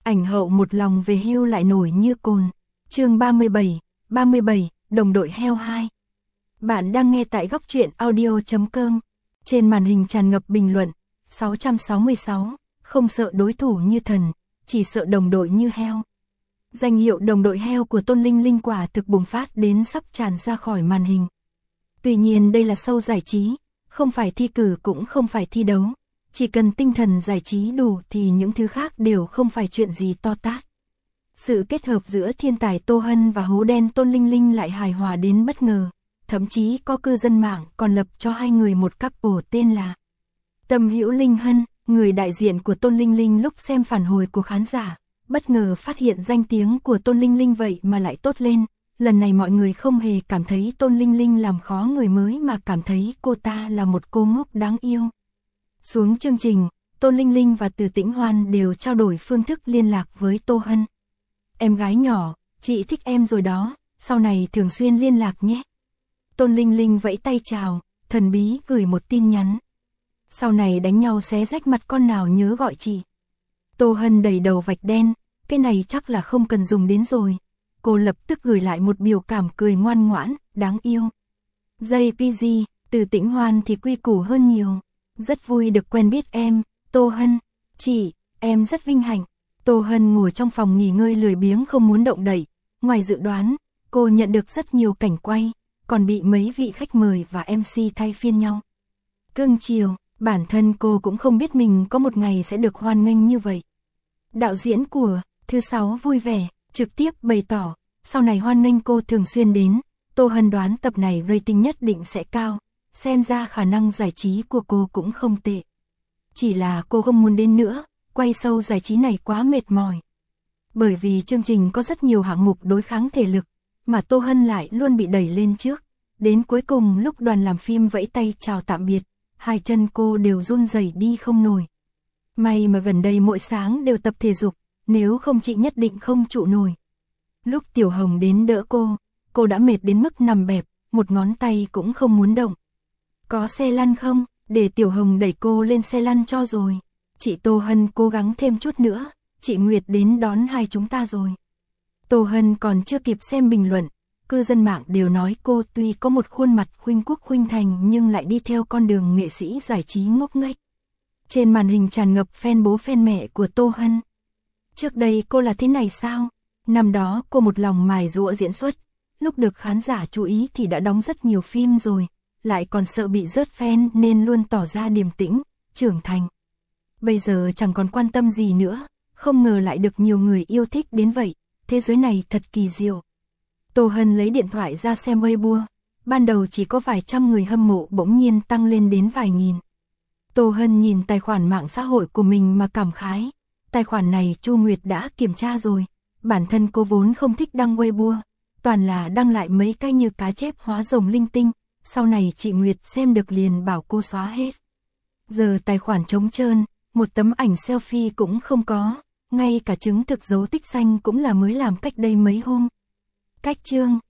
ảnh hậu một lòng về hưu lại nổi như cồn. Chương 37, đồng đội heo 2. Bạn đang nghe tại góc truyện audio.com. Trên màn hình tràn ngập bình luận 666, không sợ đối thủ như thần, chỉ sợ đồng đội như heo. Danh hiệu đồng đội heo của Tôn Linh Linh quả thực bùng phát đến sắp tràn ra khỏi màn hình. Tuy nhiên đây là show giải trí, không phải thi cử cũng không phải thi đấu. Chỉ cần tinh thần giải trí đủ thì những thứ khác đều không phải chuyện gì to tát. Sự kết hợp giữa thiên tài Tô Hân và hố đen Tôn Linh Linh lại hài hòa đến bất ngờ. Thậm chí có cư dân mạng còn lập cho hai người một couple tên là Tâm Hữu Linh Hân. Người đại diện của Tôn Linh Linh lúc xem phản hồi của khán giả, bất ngờ phát hiện danh tiếng của Tôn Linh Linh vậy mà lại tốt lên. Lần này mọi người không hề cảm thấy Tôn Linh Linh làm khó người mới mà cảm thấy cô ta là một cô ngốc đáng yêu. Xuống chương trình, Tôn Linh Linh và Từ Tĩnh Hoan đều trao đổi phương thức liên lạc với Tô Hân. Em gái nhỏ, chị thích em rồi đó, sau này thường xuyên liên lạc nhé. Tôn Linh Linh vẫy tay chào, thần bí gửi một tin nhắn. Sau này đánh nhau xé rách mặt con nào nhớ gọi chị. Tô Hân đầy đầu vạch đen, cái này chắc là không cần dùng đến rồi. Cô lập tức gửi lại một biểu cảm cười ngoan ngoãn, đáng yêu. JPG, Từ Tĩnh Hoan thì quy củ hơn nhiều. Rất vui được quen biết em, Tô Hân. Chị, em rất vinh hạnh. Tô Hân ngồi trong phòng nghỉ ngơi lười biếng không muốn động đậy. Ngoài dự đoán, cô nhận được rất nhiều cảnh quay, còn bị mấy vị khách mời và MC thay phiên nhau. Cưng chiều, bản thân cô cũng không biết mình có một ngày sẽ được hoan nghênh như vậy. Đạo diễn của Thứ Sáu vui vẻ, trực tiếp bày tỏ, sau này hoan nghênh cô thường xuyên đến. Tô Hân đoán tập này rating nhất định sẽ cao. Xem ra khả năng giải trí của cô cũng không tệ. Chỉ là cô không muốn đến nữa, quay show giải trí này quá mệt mỏi. Bởi vì chương trình có rất nhiều hạng mục đối kháng thể lực, mà Tô Hân lại luôn bị đẩy lên trước. Đến cuối cùng lúc đoàn làm phim vẫy tay chào tạm biệt, hai chân cô đều run rẩy đi không nổi. May mà gần đây mỗi sáng đều tập thể dục, nếu không chị nhất định không trụ nổi. Lúc Tiểu Hồng đến đỡ cô đã mệt đến mức nằm bẹp, một ngón tay cũng không muốn động. Có xe lăn không? Để Tiểu Hồng đẩy cô lên xe lăn cho rồi. Chị Tô Hân cố gắng thêm chút nữa, chị Nguyệt đến đón hai chúng ta rồi. Tô Hân còn chưa kịp xem bình luận, cư dân mạng đều nói cô tuy có một khuôn mặt khuynh quốc khuynh thành nhưng lại đi theo con đường nghệ sĩ giải trí ngốc nghếch. Trên màn hình tràn ngập fan bố fan mẹ của Tô Hân. Trước đây cô là thế này sao? Năm đó cô một lòng mài giũa diễn xuất, lúc được khán giả chú ý thì đã đóng rất nhiều phim rồi, lại còn sợ bị rớt fan nên luôn tỏ ra điềm tĩnh, trưởng thành. Bây giờ chẳng còn quan tâm gì nữa, không ngờ lại được nhiều người yêu thích đến vậy, thế giới này thật kỳ diệu. Tô Hân lấy điện thoại ra xem Weibo, ban đầu chỉ có vài trăm người hâm mộ bỗng nhiên tăng lên đến vài nghìn. Tô Hân nhìn tài khoản mạng xã hội của mình mà cảm khái, tài khoản này Chu Nguyệt đã kiểm tra rồi, bản thân cô vốn không thích đăng Weibo, toàn là đăng lại mấy cái như cá chép hóa rồng linh tinh, sau này chị Nguyệt xem được liền bảo cô xóa hết. Giờ tài khoản trống trơn, một tấm ảnh selfie cũng không có, ngay cả chứng thực dấu tích xanh cũng là mới làm cách đây mấy hôm. Cách chương,